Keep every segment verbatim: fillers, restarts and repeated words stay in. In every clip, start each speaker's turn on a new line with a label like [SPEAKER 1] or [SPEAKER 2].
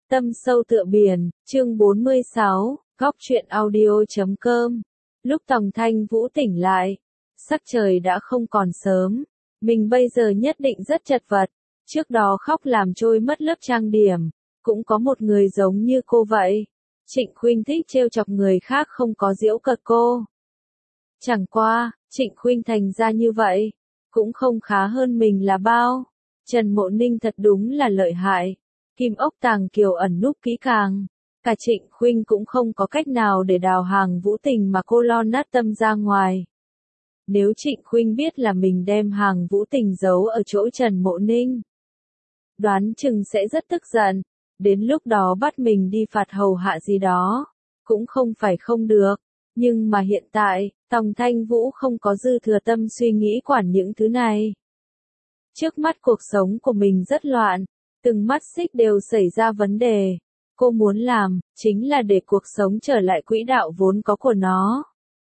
[SPEAKER 1] Tâm sâu tựa biển, chương bốn mươi sáu, góc truyện audio chấm com. Lúc Tòng Thanh Vũ tỉnh lại, sắc trời đã không còn sớm. Mình bây giờ nhất định rất chật vật. Trước đó khóc làm trôi mất lớp trang điểm. Cũng có một người giống như cô vậy. Trịnh Khuynh thích trêu chọc người khác không có giễu cợt cô. Chẳng qua, Trịnh Khuynh thành ra như vậy, cũng không khá hơn mình là bao. Trần Mộ Ninh thật đúng là lợi hại. Kim ốc tàng kiều ẩn núp kỹ càng. Cả Trịnh Khuynh cũng không có cách nào để đào hàng Vũ Tình mà cô lo nát tâm ra ngoài. Nếu Trịnh Khuynh biết là mình đem hàng Vũ Tình giấu ở chỗ Trần Mộ Ninh, đoán chừng sẽ rất tức giận. Đến lúc đó bắt mình đi phạt hầu hạ gì đó, cũng không phải không được. Nhưng mà hiện tại, Tòng Thanh Vũ không có dư thừa tâm suy nghĩ quản những thứ này. Trước mắt cuộc sống của mình rất loạn. Từng mắt xích đều xảy ra vấn đề. Cô muốn làm, chính là để cuộc sống trở lại quỹ đạo vốn có của nó.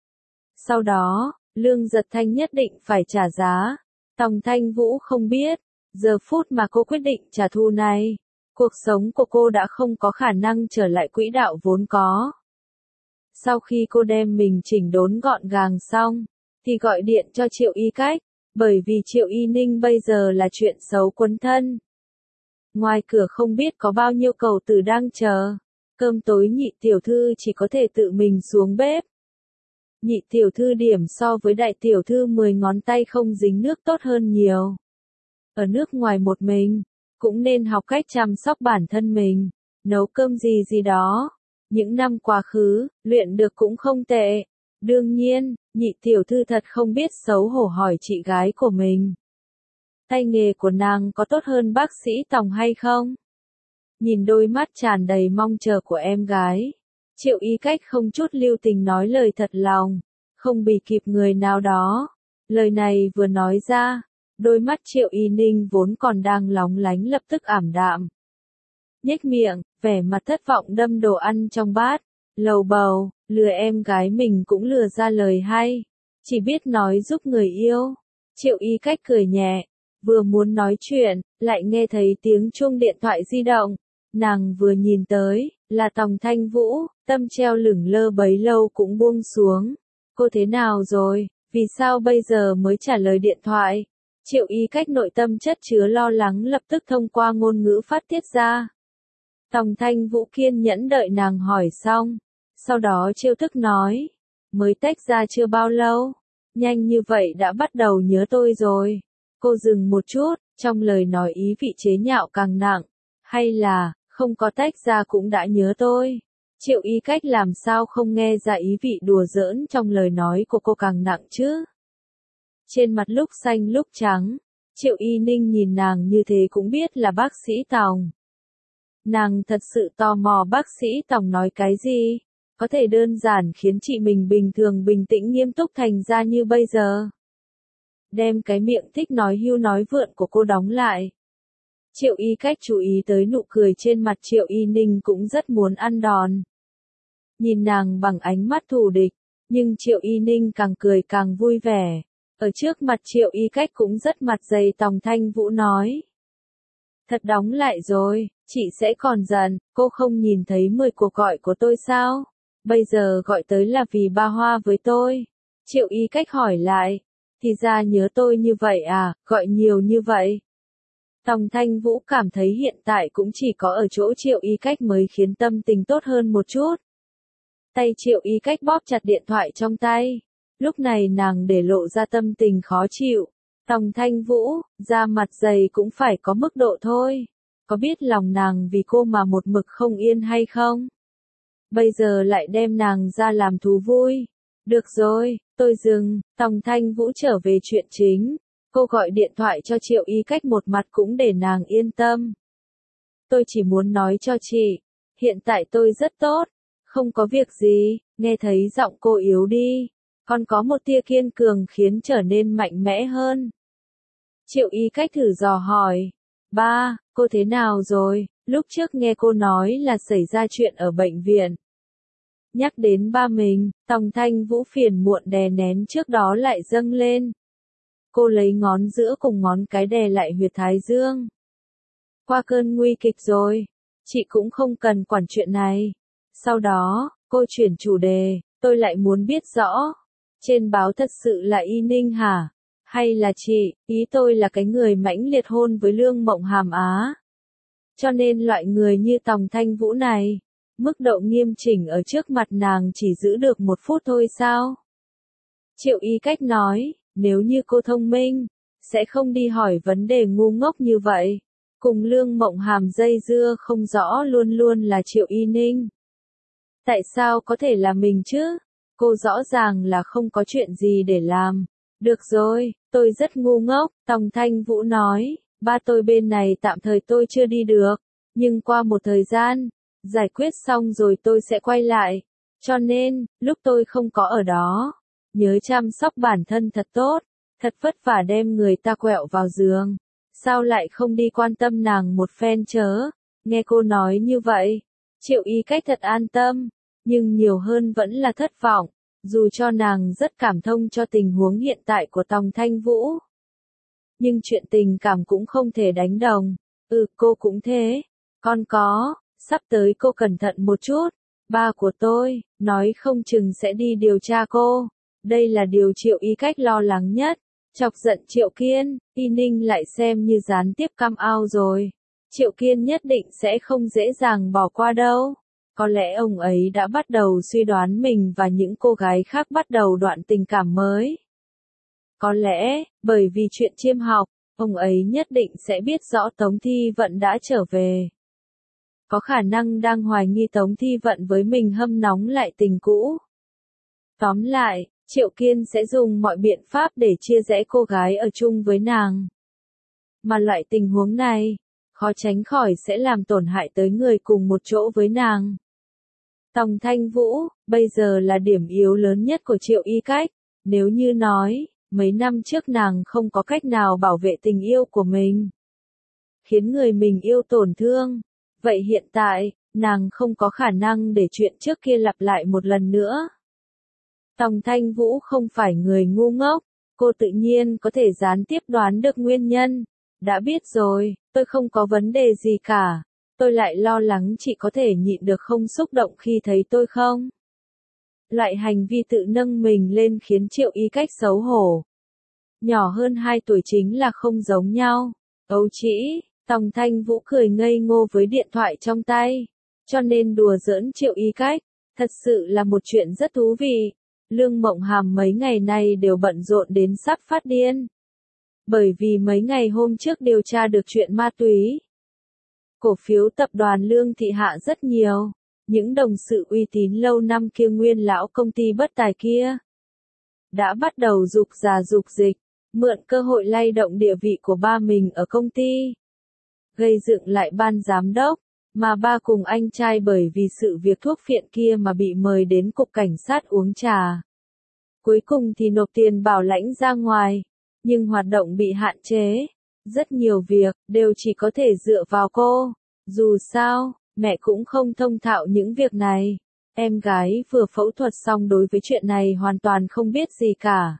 [SPEAKER 1] Sau đó, Lương Giật Thanh nhất định phải trả giá. Tòng Thanh Vũ không biết, giờ phút mà cô quyết định trả thù này, cuộc sống của cô đã không có khả năng trở lại quỹ đạo vốn có. Sau khi cô đem mình chỉnh đốn gọn gàng xong, thì gọi điện cho Triệu Y Cách, bởi vì Triệu Y Ninh bây giờ là chuyện xấu quấn thân. Ngoài cửa không biết có bao nhiêu cầu tử đang chờ. Cơm tối Nhị tiểu thư chỉ có thể tự mình xuống bếp. Nhị tiểu thư điểm so với đại tiểu thư mười ngón tay không dính nước tốt hơn nhiều. Ở nước ngoài một mình, cũng nên học cách chăm sóc bản thân mình, nấu cơm gì gì đó. Những năm quá khứ, luyện được cũng không tệ. Đương nhiên, Nhị tiểu thư thật không biết xấu hổ hỏi chị gái của mình. Tay nghề của nàng có tốt hơn bác sĩ Tòng hay không? Nhìn đôi mắt tràn đầy mong chờ của em gái, Triệu Y Cách không chút lưu tình nói lời thật lòng, không bì kịp người nào đó. Lời này vừa nói ra, đôi mắt Triệu Y Ninh vốn còn đang lóng lánh lập tức ảm đạm. Nhếch miệng, vẻ mặt thất vọng đâm đồ ăn trong bát, lầu bầu, lừa em gái mình cũng lừa ra lời hay, chỉ biết nói giúp người yêu. Triệu Y Cách cười nhẹ. Vừa muốn nói chuyện, lại nghe thấy tiếng chuông điện thoại di động. Nàng vừa nhìn tới, là Tòng Thanh Vũ, tâm treo lửng lơ bấy lâu cũng buông xuống. Cô thế nào rồi, vì sao bây giờ mới trả lời điện thoại? Triệu Y Cách nội tâm chất chứa lo lắng lập tức thông qua ngôn ngữ phát tiết ra. Tòng Thanh Vũ kiên nhẫn đợi nàng hỏi xong. Sau đó trêu tức nói, mới tách ra chưa bao lâu, nhanh như vậy đã bắt đầu nhớ tôi rồi. Cô dừng một chút, trong lời nói ý vị chế nhạo càng nặng. Hay là, không có tách ra cũng đã nhớ tôi. Triệu Y Cách làm sao không nghe ra ý vị đùa giỡn trong lời nói của cô càng nặng chứ? Trên mặt lúc xanh lúc trắng, Triệu Y Ninh nhìn nàng như thế cũng biết là bác sĩ Tòng. Nàng thật sự tò mò bác sĩ Tòng nói cái gì? Có thể đơn giản khiến chị mình bình thường bình tĩnh nghiêm túc thành ra như bây giờ. Đem cái miệng thích nói hưu nói vượn của cô đóng lại. Triệu Y Cách chú ý tới nụ cười trên mặt Triệu Y Ninh cũng rất muốn ăn đòn. Nhìn nàng bằng ánh mắt thù địch, nhưng Triệu Y Ninh càng cười càng vui vẻ. Ở trước mặt Triệu Y Cách cũng rất mặt dày. Tòng Thanh Vũ nói. Thật đóng lại rồi, chị sẽ còn giận, cô không nhìn thấy mười cuộc gọi của tôi sao? Bây giờ gọi tới là vì ba hoa với tôi. Triệu Y Cách hỏi lại. Thì ra nhớ tôi như vậy à, gọi nhiều như vậy. Tòng Thanh Vũ cảm thấy hiện tại cũng chỉ có ở chỗ Triệu Y Cách mới khiến tâm tình tốt hơn một chút. Tay Triệu Y Cách bóp chặt điện thoại trong tay. Lúc này nàng để lộ ra tâm tình khó chịu. Tòng Thanh Vũ, da mặt dày cũng phải có mức độ thôi. Có biết lòng nàng vì cô mà một mực không yên hay không? Bây giờ lại đem nàng ra làm thú vui. Được rồi, tôi dừng. Tòng Thanh Vũ trở về chuyện chính. Cô gọi điện thoại cho Triệu Y Cách một mặt cũng để nàng yên tâm. Tôi chỉ muốn nói cho chị, hiện tại tôi rất tốt, không có việc gì. Nghe thấy giọng cô yếu đi, còn có một tia kiên cường khiến trở nên mạnh mẽ hơn. Triệu Y Cách thử dò hỏi, ba, cô thế nào rồi? Lúc trước nghe cô nói là xảy ra chuyện ở bệnh viện. Nhắc đến ba mình, Tòng Thanh Vũ phiền muộn đè nén trước đó lại dâng lên. Cô lấy ngón giữa cùng ngón cái đè lại huyệt thái dương. Qua cơn nguy kịch rồi. chị cũng không cần quản chuyện này. Sau đó, cô chuyển chủ đề, tôi lại muốn biết rõ. Trên báo thật sự là Y Ninh hả? Hay là chị, ý tôi là cái người mãnh liệt hôn với Lương Mộng Hàm á. Cho nên loại người như Tòng Thanh Vũ này, mức độ nghiêm chỉnh ở trước mặt nàng chỉ giữ được một phút thôi sao? Triệu Y Cách nói, nếu như cô thông minh, sẽ không đi hỏi vấn đề ngu ngốc như vậy. Cùng Lương Mộng Hàm dây dưa không rõ luôn luôn là Triệu Y Ninh. Tại sao có thể là mình chứ? Cô rõ ràng là không có chuyện gì để làm. Được rồi, tôi rất ngu ngốc, Tòng Thanh Vũ nói, ba tôi bên này tạm thời tôi chưa đi được, nhưng qua một thời gian, giải quyết xong rồi tôi sẽ quay lại. Cho nên, lúc tôi không có ở đó, nhớ chăm sóc bản thân thật tốt, thật vất vả đem người ta quẹo vào giường. Sao lại không đi quan tâm nàng một phen chớ? Nghe cô nói như vậy, Triệu Y Cách thật an tâm, nhưng nhiều hơn vẫn là thất vọng, dù cho nàng rất cảm thông cho tình huống hiện tại của Tòng Thanh Vũ. Nhưng chuyện tình cảm cũng không thể đánh đồng. Ừ, cô cũng thế. Con có, sắp tới cô cẩn thận một chút. Ba của tôi, nói không chừng sẽ đi điều tra cô. Đây là điều Triệu Y Cách lo lắng nhất. Chọc giận Triệu Kiên, Y Ninh lại xem như gián tiếp cam ao rồi. Triệu Kiên nhất định sẽ không dễ dàng bỏ qua đâu. Có lẽ ông ấy đã bắt đầu suy đoán mình và những cô gái khác bắt đầu đoạn tình cảm mới. Có lẽ, bởi vì chuyện chiêm học, ông ấy nhất định sẽ biết rõ Tống Thi Vận đã trở về. Có khả năng đang hoài nghi Tống Thi Vận với mình hâm nóng lại tình cũ. Tóm lại, Triệu Kiên sẽ dùng mọi biện pháp để chia rẽ cô gái ở chung với nàng. Mà loại tình huống này, khó tránh khỏi sẽ làm tổn hại tới người cùng một chỗ với nàng. Tòng Thanh Vũ, bây giờ là điểm yếu lớn nhất của Triệu Y Cách. Nếu như nói, mấy năm trước nàng không có cách nào bảo vệ tình yêu của mình, khiến người mình yêu tổn thương, vậy hiện tại, nàng không có khả năng để chuyện trước kia lặp lại một lần nữa. Tòng Thanh Vũ không phải người ngu ngốc, cô tự nhiên có thể gián tiếp đoán được nguyên nhân. Đã biết rồi, tôi không có vấn đề gì cả. Tôi lại lo lắng chị có thể nhịn được không xúc động khi thấy tôi không? Loại hành vi tự nâng mình lên khiến Triệu Y Cách xấu hổ. Nhỏ hơn hai tuổi chính là không giống nhau. Ấu trĩ, Tòng Thanh Vũ cười ngây ngô với điện thoại trong tay. Cho nên đùa giỡn Triệu Y Cách, thật sự là một chuyện rất thú vị. Lương Mộng Hàm mấy ngày nay đều bận rộn đến sắp phát điên. Bởi vì mấy ngày hôm trước điều tra được chuyện ma túy. Cổ phiếu tập đoàn Lương Thị hạ rất nhiều. Những đồng sự uy tín lâu năm kia nguyên lão công ty bất tài kia đã bắt đầu dục già dục dịch, mượn cơ hội lay động địa vị của ba mình ở công ty. Gây dựng lại ban giám đốc, mà ba cùng anh trai bởi vì sự việc thuốc phiện kia mà bị mời đến cục cảnh sát uống trà. Cuối cùng thì nộp tiền bảo lãnh ra ngoài, nhưng hoạt động bị hạn chế. Rất nhiều việc, đều chỉ có thể dựa vào cô. Dù sao, mẹ cũng không thông thạo những việc này. Em gái vừa phẫu thuật xong đối với chuyện này hoàn toàn không biết gì cả.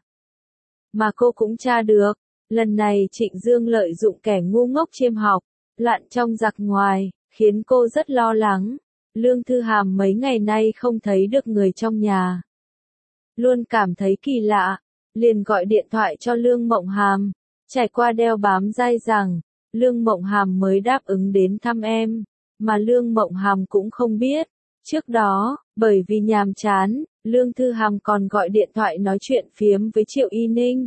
[SPEAKER 1] Mà cô cũng tra được, lần này Trịnh Dương lợi dụng kẻ ngu ngốc chiêm học, loạn trong giặc ngoài, khiến cô rất lo lắng. Lương Thư Hàm mấy ngày nay không thấy được người trong nhà. Luôn cảm thấy kỳ lạ, liền gọi điện thoại cho Lương Mộng Hàm, trải qua đeo bám dai dẳng, Lương Mộng Hàm mới đáp ứng đến thăm em, mà Lương Mộng Hàm cũng không biết. Trước đó, bởi vì nhàm chán, Lương Thư Hàm còn gọi điện thoại nói chuyện phiếm với Triệu Y Ninh.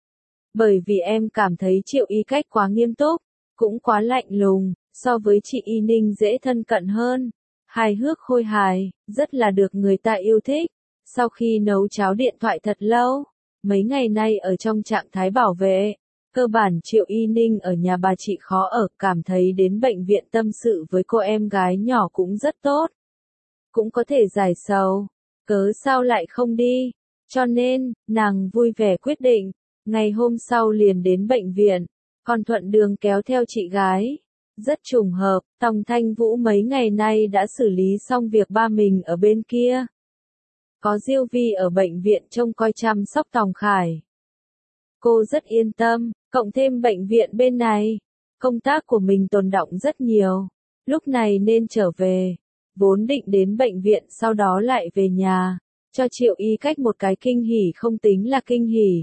[SPEAKER 1] Bởi vì em cảm thấy Triệu Y Cách quá nghiêm túc, cũng quá lạnh lùng, so với chị Y Ninh dễ thân cận hơn, hài hước khôi hài, rất là được người ta yêu thích. Sau khi nấu cháo điện thoại thật lâu, mấy ngày nay ở trong trạng thái bảo vệ, cơ bản Triệu Y Ninh ở nhà bà chị khó ở, cảm thấy đến bệnh viện tâm sự với cô em gái nhỏ cũng rất tốt. Cũng có thể giải sầu, cớ sao lại không đi, cho nên, nàng vui vẻ quyết định, ngày hôm sau liền đến bệnh viện, còn thuận đường kéo theo chị gái. Rất trùng hợp, Tòng Thanh Vũ mấy ngày nay đã xử lý xong việc ba mình ở bên kia. Có Diêu Vi ở bệnh viện trông coi chăm sóc Tòng Khải. Cô rất yên tâm, cộng thêm bệnh viện bên này, công tác của mình tồn đọng rất nhiều. lúc này nên trở về. Vốn định đến bệnh viện sau đó lại về nhà, cho Triệu Y Cách một cái kinh hỉ không tính là kinh hỉ.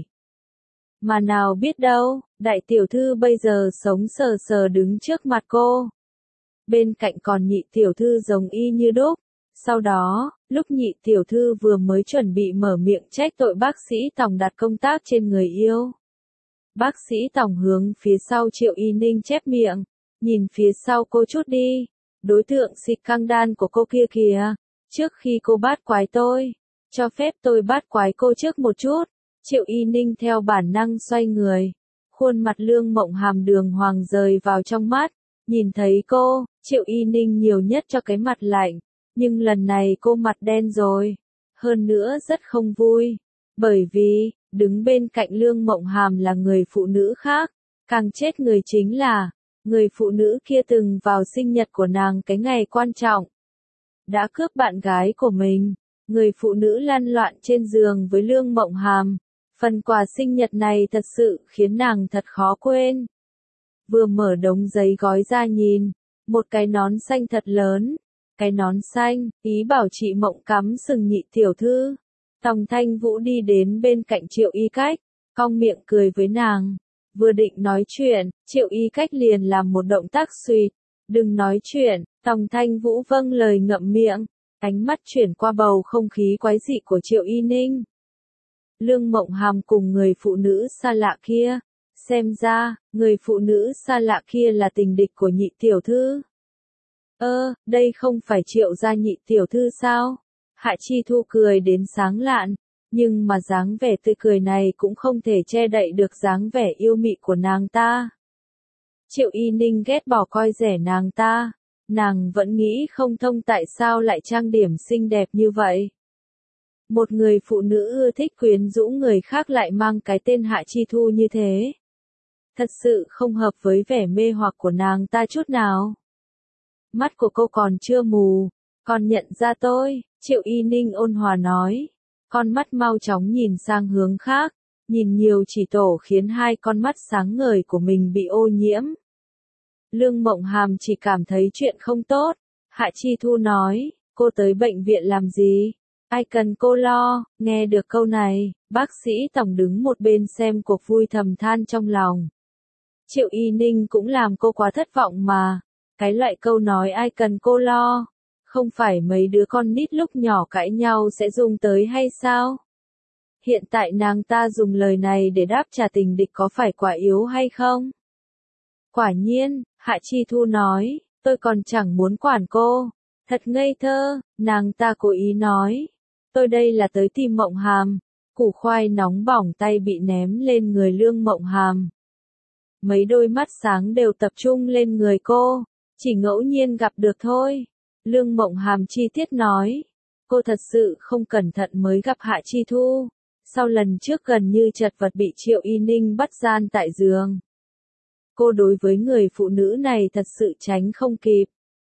[SPEAKER 1] Mà nào biết đâu, đại tiểu thư bây giờ sống sờ sờ đứng trước mặt cô. Bên cạnh còn nhị tiểu thư giống y như đúc. Sau đó, lúc nhị tiểu thư vừa mới chuẩn bị mở miệng trách tội bác sĩ Tòng đặt công tác trên người yêu. Bác sĩ Tòng hướng phía sau Triệu Y Ninh chép miệng, nhìn phía sau cô chút đi. Đối tượng xịt căng đan của cô kia kìa, trước khi cô bát quái tôi, cho phép tôi bát quái cô trước một chút. Triệu Y Ninh theo bản năng xoay người, khuôn mặt Lương Mộng Hàm đường hoàng rời vào trong mắt, nhìn thấy cô, Triệu Y Ninh nhiều nhất cho cái mặt lạnh, nhưng lần này cô mặt đen rồi, hơn nữa rất không vui, bởi vì, đứng bên cạnh Lương Mộng Hàm là người phụ nữ khác, càng chết người chính là, người phụ nữ kia từng vào sinh nhật của nàng cái ngày quan trọng, đã cướp bạn gái của mình, người phụ nữ lăn loạn trên giường với Lương Mộng Hàm. Phần quà sinh nhật này thật sự khiến nàng thật khó quên. Vừa mở đống giấy gói ra nhìn, một cái nón xanh thật lớn, cái nón xanh, ý bảo chị Mộng cắm sừng nhị tiểu thư. Tòng Thanh Vũ đi đến bên cạnh Triệu Y Cách, cong miệng cười với nàng. Vừa định nói chuyện, Triệu Y Cách liền làm một động tác suýt, đừng nói chuyện, Tòng Thanh Vũ vâng lời ngậm miệng, ánh mắt chuyển qua bầu không khí quái dị của Triệu Y Ninh. Lương Mộng Hàm cùng người phụ nữ xa lạ kia, xem ra, người phụ nữ xa lạ kia là tình địch của nhị tiểu thư. Ơ, đây không phải Triệu gia nhị tiểu thư sao? Hạ Chi Thu cười đến sáng lạn, nhưng mà dáng vẻ tươi cười này cũng không thể che đậy được dáng vẻ yêu mị của nàng ta. Triệu Y Ninh ghét bỏ coi rẻ nàng ta, nàng vẫn nghĩ không thông tại sao lại trang điểm xinh đẹp như vậy. Một người phụ nữ ưa thích quyến rũ người khác lại mang cái tên Hạ Chi Thu như thế. Thật sự không hợp với vẻ mê hoặc của nàng ta chút nào. Mắt của cô còn chưa mù, còn nhận ra tôi, Triệu Y Ninh ôn hòa nói. Con mắt mau chóng nhìn sang hướng khác, nhìn nhiều chỉ tổ khiến hai con mắt sáng ngời của mình bị ô nhiễm. Lương Mộng Hàm chỉ cảm thấy chuyện không tốt. Hạ Chi Thu nói, cô tới bệnh viện làm gì? Ai cần cô lo, nghe được câu này, bác sĩ Tòng đứng một bên xem cuộc vui thầm than trong lòng. Triệu Y Ninh cũng làm cô quá thất vọng mà, cái loại câu nói ai cần cô lo, không phải mấy đứa con nít lúc nhỏ cãi nhau sẽ dùng tới hay sao? Hiện tại nàng ta dùng lời này để đáp trả tình địch có phải quá yếu hay không? Quả nhiên, Hạ Chi Thu nói, tôi còn chẳng muốn quản cô, thật ngây thơ, nàng ta cố ý nói. Tôi đây là tới tìm Mộng Hàm, củ khoai nóng bỏng tay bị ném lên người Lương Mộng Hàm. Mấy đôi mắt sáng đều tập trung lên người cô, chỉ ngẫu nhiên gặp được thôi. Lương Mộng Hàm chi tiết nói, cô thật sự không cẩn thận mới gặp Hạ Chi Thu, sau lần trước gần như chật vật bị Triệu Y Ninh bắt gian tại giường. Cô đối với người phụ nữ này thật sự tránh không kịp.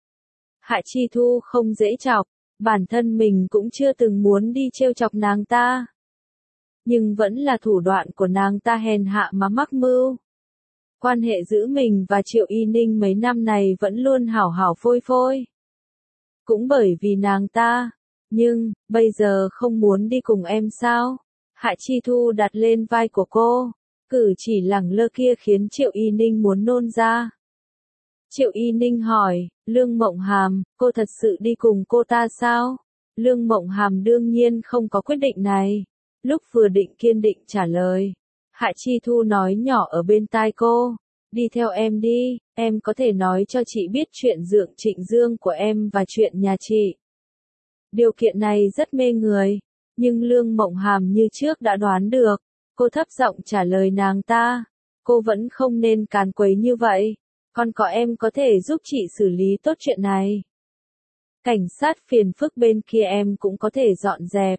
[SPEAKER 1] Hạ Chi Thu không dễ chọc. Bản thân mình cũng chưa từng muốn đi trêu chọc nàng ta. Nhưng vẫn là thủ đoạn của nàng ta hèn hạ mà mắc mưu. Quan hệ giữa mình và Triệu Y Ninh mấy năm này vẫn luôn hảo hảo phôi phôi. Cũng bởi vì nàng ta. Nhưng, bây giờ không muốn đi cùng em sao? Hạ Chi Thu đặt lên vai của cô. Cử chỉ lẳng lơ kia khiến Triệu Y Ninh muốn nôn ra. Triệu Y Ninh hỏi, Lương Mộng Hàm, cô thật sự đi cùng cô ta sao? Lương Mộng Hàm đương nhiên không có quyết định này. Lúc vừa định kiên định trả lời, Hạ Chi Thu nói nhỏ ở bên tai cô, đi theo em đi, em có thể nói cho chị biết chuyện Dượng Trịnh Dương của em và chuyện nhà chị. Điều kiện này rất mê người, nhưng Lương Mộng Hàm như trước đã đoán được, cô thấp giọng trả lời nàng ta, cô vẫn không nên càn quấy như vậy. Còn có em có thể giúp chị xử lý tốt chuyện này. Cảnh sát phiền phức bên kia em cũng có thể dọn dẹp.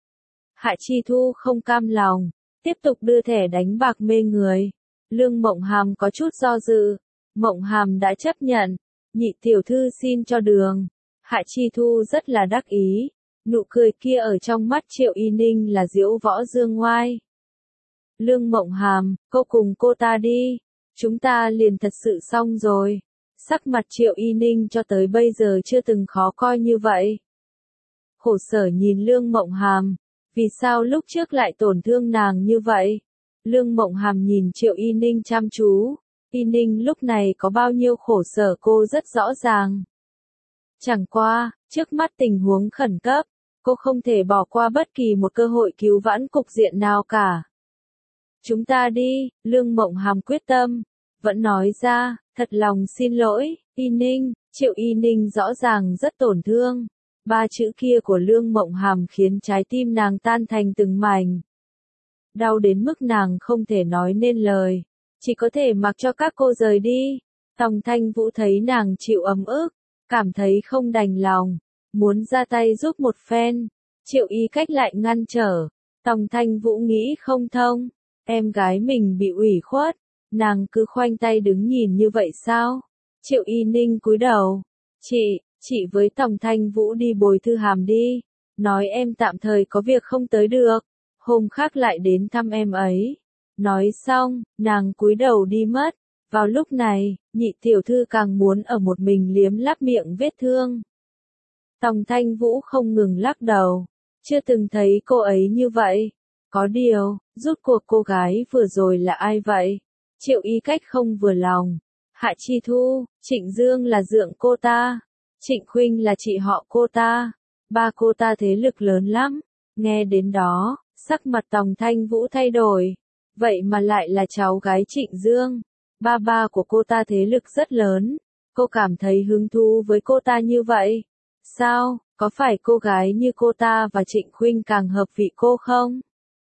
[SPEAKER 1] Hạ Chi Thu không cam lòng, tiếp tục đưa thẻ đánh bạc mê người. Lương Mộng Hàm có chút do dự. Mộng Hàm đã chấp nhận. Nhị tiểu thư xin cho đường. Hạ Chi Thu rất là đắc ý. Nụ cười kia ở trong mắt Triệu Y Ninh là diễu võ dương ngoai. Lương Mộng Hàm, cô cùng cô ta đi. Chúng ta liền thật sự xong rồi. Sắc mặt Triệu Y Ninh cho tới bây giờ chưa từng khó coi như vậy. Khổ sở nhìn Lương Mộng Hàm, vì sao lúc trước lại tổn thương nàng như vậy? Lương Mộng Hàm nhìn Triệu Y Ninh chăm chú, Y Ninh lúc này có bao nhiêu khổ sở cô rất rõ ràng. Chẳng qua, trước mắt tình huống khẩn cấp, cô không thể bỏ qua bất kỳ một cơ hội cứu vãn cục diện nào cả. Chúng ta đi, Lương Mộng Hàm quyết tâm, vẫn nói ra, thật lòng xin lỗi, Y Ninh. Triệu Y Ninh rõ ràng rất tổn thương. Ba chữ kia của Lương Mộng Hàm khiến trái tim nàng tan thành từng mảnh. Đau đến mức nàng không thể nói nên lời, chỉ có thể mặc cho các cô rời đi. Tòng Thanh Vũ thấy nàng chịu ấm ức, cảm thấy không đành lòng, muốn ra tay giúp một phen. Triệu Y Cách lại ngăn trở. Tòng Thanh Vũ nghĩ không thông, em gái mình bị ủy khuất, nàng cứ khoanh tay đứng nhìn như vậy sao? Triệu Y Ninh cúi đầu, chị, chị với Tòng Thanh Vũ đi bồi Thư Hàm đi, nói em tạm thời có việc không tới được, hôm khác lại đến thăm em ấy. Nói xong, nàng cúi đầu đi mất. Vào lúc này, nhị tiểu thư càng muốn ở một mình liếm láp miệng vết thương. Tòng Thanh Vũ không ngừng lắc đầu, chưa từng thấy cô ấy như vậy. Có điều, rốt cuộc cô gái vừa rồi là ai vậy? Triệu Y Cách không vừa lòng. Hạ Chi Thu, Trịnh Dương là dượng cô ta, Trịnh Khuynh là chị họ cô ta, ba cô ta thế lực lớn lắm. Nghe đến đó, sắc mặt Tòng Thanh Vũ thay đổi. Vậy mà lại là cháu gái Trịnh Dương. Ba ba của cô ta thế lực rất lớn. Cô cảm thấy hứng thú với cô ta như vậy. Sao, có phải cô gái như cô ta và Trịnh Khuynh càng hợp vị cô không?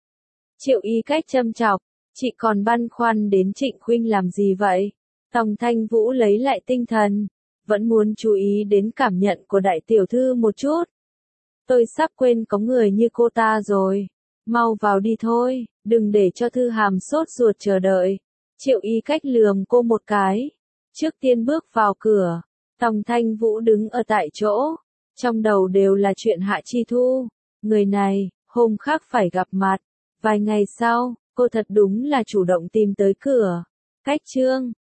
[SPEAKER 1] Triệu Y Cách châm chọc, chị còn băn khoăn đến Trịnh Khuynh làm gì vậy? Tòng Thanh Vũ lấy lại tinh thần, vẫn muốn chú ý đến cảm nhận của đại tiểu thư một chút. Tôi sắp quên có người như cô ta rồi. Mau vào đi thôi, đừng để cho Thư Hàm sốt ruột chờ đợi. Triệu Y Cách lườm cô một cái. Trước tiên bước vào cửa, Tòng Thanh Vũ đứng ở tại chỗ. Trong đầu đều là chuyện Hạ Chi Thu. Người này, hôm khác phải gặp mặt. Vài ngày sau, cô thật đúng là chủ động tìm tới cửa. Cách chương